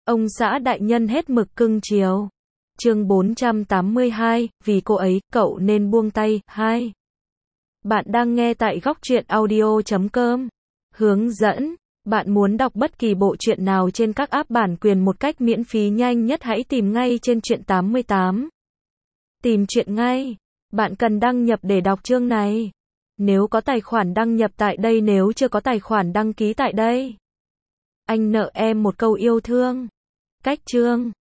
Ông xã đại nhân hết mực cưng chiều. Chương 482, vì cô ấy, cậu nên buông tay. 2. Bạn đang nghe tại góc truyện audio.com. Hướng dẫn. Bạn muốn đọc bất kỳ bộ truyện nào trên các app bản quyền một cách miễn phí nhanh nhất, hãy tìm ngay trên Truyện 88. Tìm truyện ngay. Bạn cần đăng nhập để đọc chương này. Nếu có tài khoản đăng nhập tại đây, nếu chưa có tài khoản đăng ký tại đây. Anh nợ em một câu yêu thương. Cách chương.